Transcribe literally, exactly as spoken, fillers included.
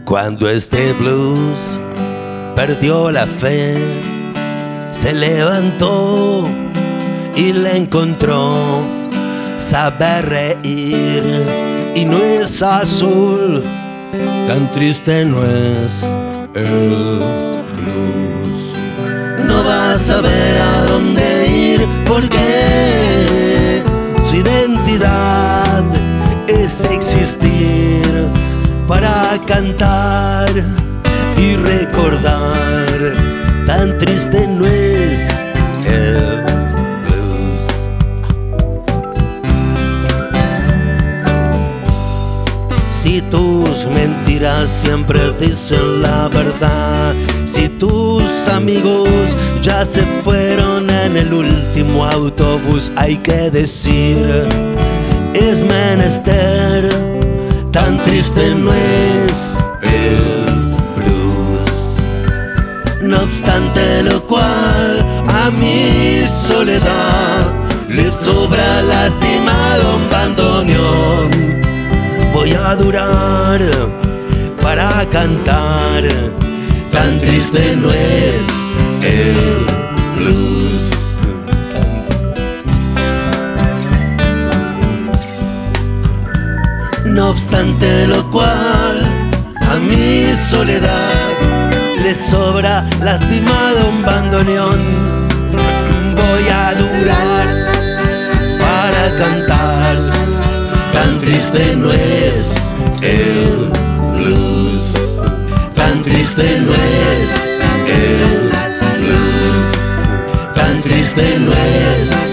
Cuando este blues perdió la fe, se levantó y le encontró. Saber reír y no es azul, tan triste no es el blues. No va a saber a dónde ir porque su identidad es existir para cantar y recordar. Tan triste no es el blues. Si tus mentiras siempre dicen la verdad, si tus amigos ya se fueron en el último autobús, hay que decir, es menester. Tan triste no es el blues. No obstante lo cual, a mi soledad le sobra lastimado un bandoneón. Voy a durar para cantar. Tan triste no es el blues. No obstante lo cual, a mi soledad le sobra lastimado un bandoneón. Voy a durar para cantar. Tan triste no es el blues. Tan triste no es el blues. Tan triste no es